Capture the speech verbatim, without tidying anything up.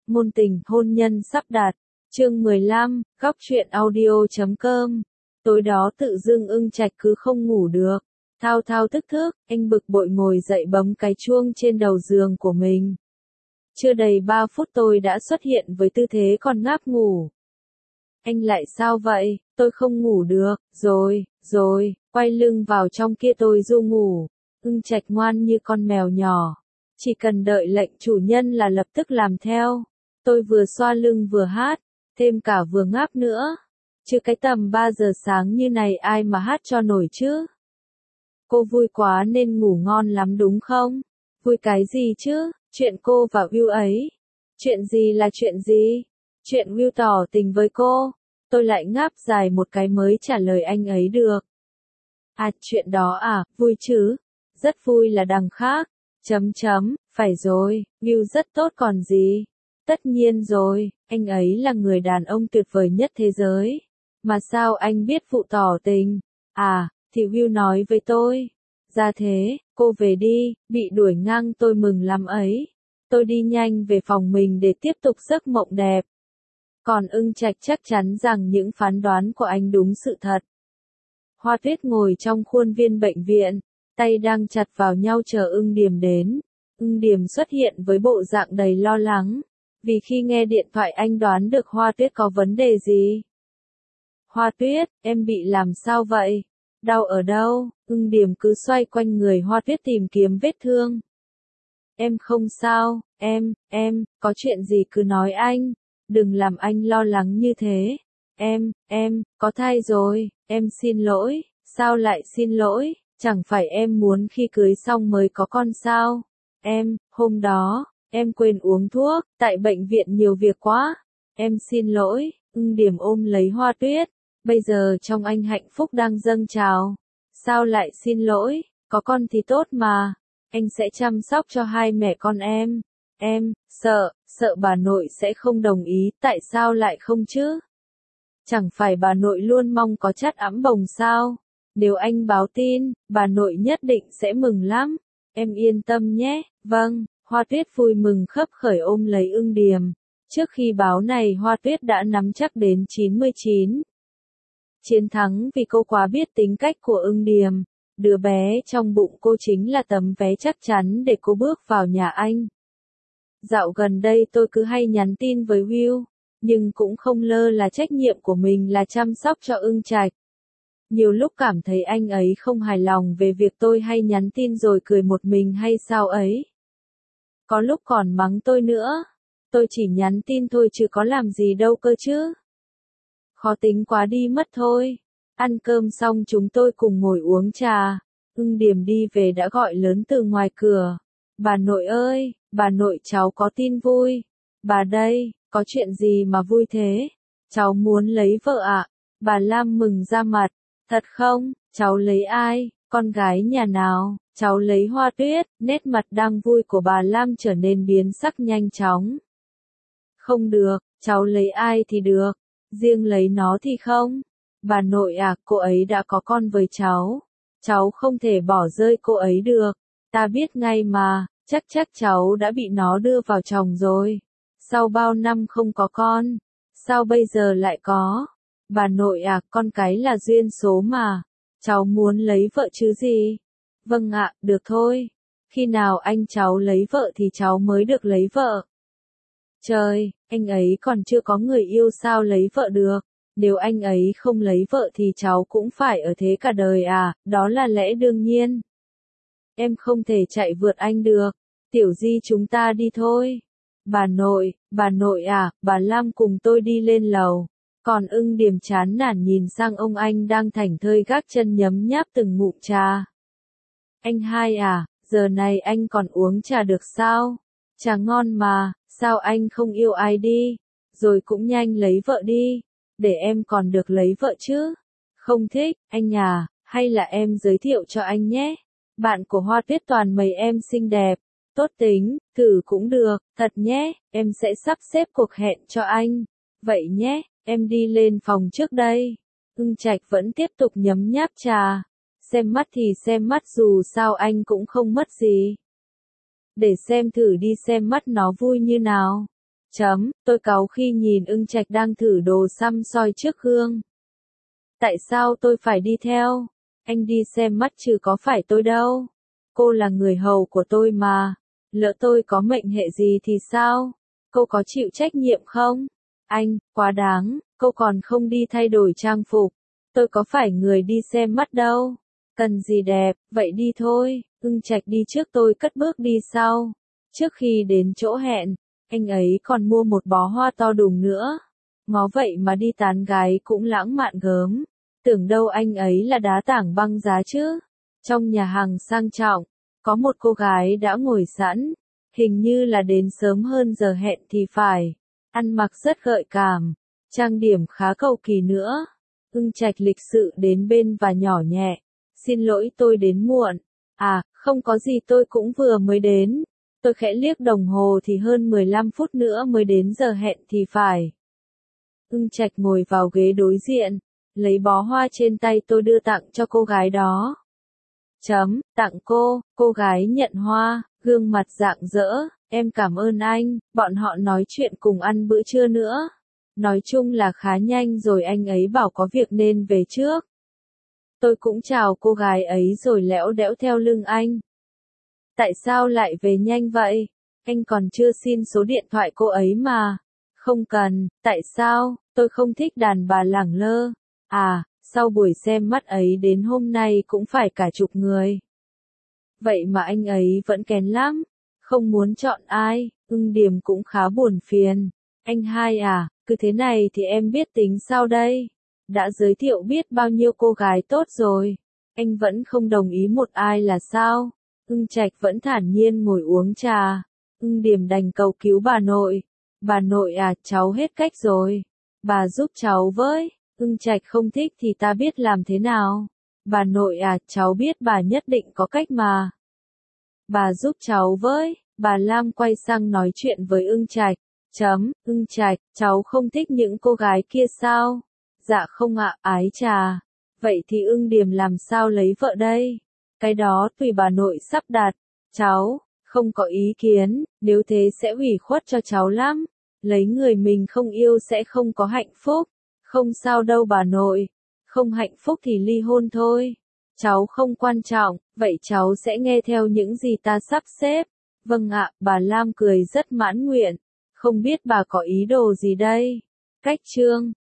Ngôn tình, hôn nhân sắp đặt. Chương mười lăm, góc truyện audio chấm com. Tối đó tự dưng Ưng Trạch cứ không ngủ được. Thao thao thức thức, anh bực bội ngồi dậy bấm cái chuông trên đầu giường của mình. Chưa đầy ba phút tôi đã xuất hiện với tư thế còn ngáp ngủ. Anh lại sao vậy? Tôi không ngủ được, rồi, rồi, quay lưng vào trong kia tôi ru ngủ. Ưng Trạch ngoan như con mèo nhỏ. Chỉ cần đợi lệnh chủ nhân là lập tức làm theo. Tôi vừa xoa lưng vừa hát, thêm cả vừa ngáp nữa. Chứ cái tầm ba giờ sáng như này ai mà hát cho nổi chứ? Cô vui quá nên ngủ ngon lắm đúng không? Vui cái gì chứ? Chuyện cô và Will ấy. Chuyện gì là chuyện gì? Chuyện Will tỏ tình với cô. Tôi lại ngáp dài một cái mới trả lời anh ấy được. À, chuyện đó à, vui chứ? Rất vui là đằng khác. Chấm chấm, phải rồi, Will rất tốt còn gì. Tất nhiên rồi, anh ấy là người đàn ông tuyệt vời nhất thế giới. Mà sao anh biết vụ tỏ tình? À, thì Will nói với tôi. Ra thế, cô về đi, bị đuổi ngang tôi mừng lắm ấy. Tôi đi nhanh về phòng mình để tiếp tục giấc mộng đẹp. Còn Ưng Trạch chắc chắn rằng những phán đoán của anh đúng sự thật. Hoa Tuyết ngồi trong khuôn viên bệnh viện, tay đang chặt vào nhau chờ Ưng Điềm đến. Ưng Điềm xuất hiện với bộ dạng đầy lo lắng, vì khi nghe điện thoại anh đoán được Hoa Tuyết có vấn đề gì. Hoa Tuyết, em bị làm sao vậy? Đau ở đâu? Ưng Điềm cứ xoay quanh người Hoa Tuyết tìm kiếm vết thương. Em không sao, em, em, có chuyện gì cứ nói anh, đừng làm anh lo lắng như thế. Em, em, có thai rồi, em xin lỗi, sao lại xin lỗi, chẳng phải em muốn khi cưới xong mới có con sao? Em, hôm đó, em quên uống thuốc, tại bệnh viện nhiều việc quá. Em xin lỗi. Ưng Điềm ôm lấy Hoa Tuyết. Bây giờ trong anh hạnh phúc đang dâng trào. Sao lại xin lỗi, có con thì tốt mà. Anh sẽ chăm sóc cho hai mẹ con em. Em, sợ, sợ bà nội sẽ không đồng ý, tại sao lại không chứ? Chẳng phải bà nội luôn mong có chắt ẵm bồng sao? Nếu anh báo tin, bà nội nhất định sẽ mừng lắm. Em yên tâm nhé. Vâng, Hoa Tuyết vui mừng khấp khởi ôm lấy Ưng Điềm. Trước khi báo này Hoa Tuyết đã nắm chắc đến chín mươi chín. Chiến thắng vì cô quá biết tính cách của Ưng Điềm. Đứa bé trong bụng cô chính là tấm vé chắc chắn để cô bước vào nhà anh. Dạo gần đây tôi cứ hay nhắn tin với Will, nhưng cũng không lơ là trách nhiệm của mình là chăm sóc cho Ưng Trạch. Nhiều lúc cảm thấy anh ấy không hài lòng về việc tôi hay nhắn tin rồi cười một mình hay sao ấy. Có lúc còn mắng tôi nữa. Tôi chỉ nhắn tin thôi chứ có làm gì đâu cơ chứ. Khó tính quá đi mất thôi. Ăn cơm xong chúng tôi cùng ngồi uống trà. Ưng Điềm đi về đã gọi lớn từ ngoài cửa. Bà nội ơi, bà nội cháu có tin vui. Bà đây, có chuyện gì mà vui thế? Cháu muốn lấy vợ ạ. Bà Lam mừng ra mặt. Thật không? Cháu lấy ai? Con gái nhà nào? Cháu lấy Hoa Tuyết. Nét mặt đang vui của bà Lam trở nên biến sắc nhanh chóng. Không được, cháu lấy ai thì được. Riêng lấy nó thì không. Bà nội à, cô ấy đã có con với cháu. Cháu không thể bỏ rơi cô ấy được. Ta biết ngay mà, chắc chắc cháu đã bị nó đưa vào chồng rồi. Sau bao năm không có con, sao bây giờ lại có? Bà nội à, con cái là duyên số mà. Cháu muốn lấy vợ chứ gì? Vâng ạ, được thôi. Khi nào anh cháu lấy vợ thì cháu mới được lấy vợ. Trời, anh ấy còn chưa có người yêu sao lấy vợ được? Nếu anh ấy không lấy vợ thì cháu cũng phải ở thế cả đời à, đó là lẽ đương nhiên. Em không thể chạy vượt anh được. Tiểu Di chúng ta đi thôi. Bà nội, bà nội à, bà Lam cùng tôi đi lên lầu. Còn Ưng Điềm chán nản nhìn sang ông anh đang thảnh thơi gác chân nhấm nháp từng ngụm trà. Anh hai à, giờ này anh còn uống trà được sao? Trà ngon mà, sao anh không yêu ai đi? Rồi cũng nhanh lấy vợ đi. Để em còn được lấy vợ chứ. Không thích, anh à, hay là em giới thiệu cho anh nhé. Bạn của Hoa Tuyết toàn mấy em xinh đẹp, tốt tính, thử cũng được, thật nhé, em sẽ sắp xếp cuộc hẹn cho anh. Vậy nhé, em đi lên phòng trước đây. Ưng Trạch vẫn tiếp tục nhấm nháp trà. Xem mắt thì xem mắt dù sao anh cũng không mất gì. Để xem thử đi xem mắt nó vui như nào. Chấm, tôi cáu khi nhìn ưng trạch đang thử đồ xăm soi trước gương. Tại sao tôi phải đi theo? Anh đi xem mắt chứ có phải tôi đâu. Cô là người hầu của tôi mà. Lỡ tôi có mệnh hệ gì thì sao? Cô có chịu trách nhiệm không? Anh, quá đáng, cô còn không đi thay đổi trang phục. Tôi có phải người đi xem mắt đâu. Cần gì đẹp, vậy đi thôi. Ưng trạch đi trước, tôi cất bước đi sau. Trước khi đến chỗ hẹn, anh ấy còn mua một bó hoa to đùng nữa. Ngó vậy mà đi tán gái cũng lãng mạn gớm. Tưởng đâu anh ấy là đá tảng băng giá chứ. Trong nhà hàng sang trọng, có một cô gái đã ngồi sẵn. Hình như là đến sớm hơn giờ hẹn thì phải. Ăn mặc rất gợi cảm, trang điểm khá cầu kỳ nữa. Ưng trạch lịch sự đến bên và nhỏ nhẹ. Xin lỗi tôi đến muộn. À, không có gì, tôi cũng vừa mới đến. Tôi khẽ liếc đồng hồ thì hơn mười lăm phút nữa mới đến giờ hẹn thì phải. Ưng trạch ngồi vào ghế đối diện, lấy bó hoa trên tay tôi đưa tặng cho cô gái đó. Chấm, tặng cô, cô gái nhận hoa, gương mặt rạng rỡ, em cảm ơn anh, bọn họ nói chuyện cùng ăn bữa trưa nữa. Nói chung là khá nhanh rồi, anh ấy bảo có việc nên về trước. Tôi cũng chào cô gái ấy rồi lẽo đẽo theo lưng anh. Tại sao lại về nhanh vậy? Anh còn chưa xin số điện thoại cô ấy mà. Không cần, tại sao? Tôi không thích đàn bà lẳng lơ. À, sau buổi xem mắt ấy đến hôm nay cũng phải cả chục người. Vậy mà anh ấy vẫn kén lắm. Không muốn chọn ai, Ưng Điềm cũng khá buồn phiền. Anh hai à, cứ thế này thì em biết tính sao đây? Đã giới thiệu biết bao nhiêu cô gái tốt rồi. Anh vẫn không đồng ý một ai là sao? Ưng trạch vẫn thản nhiên ngồi uống trà. Ưng Điềm đành cầu cứu bà nội. Bà nội à, cháu hết cách rồi. Bà giúp cháu với. Ưng trạch không thích thì ta biết làm thế nào. Bà nội à, cháu biết bà nhất định có cách mà. Bà giúp cháu với. Bà Lam quay sang nói chuyện với Ưng trạch. Chấm, Ưng trạch, cháu không thích những cô gái kia sao? Dạ không ạ, ái chà. Vậy thì Ưng Điềm làm sao lấy vợ đây? Cái đó tùy bà nội sắp đặt. Cháu, không có ý kiến, nếu thế sẽ ủy khuất cho cháu lắm. Lấy người mình không yêu sẽ không có hạnh phúc. Không sao đâu bà nội. Không hạnh phúc thì ly hôn thôi. Cháu không quan trọng, vậy cháu sẽ nghe theo những gì ta sắp xếp. Vâng ạ, bà Lam cười rất mãn nguyện. Không biết bà có ý đồ gì đây? Cách chương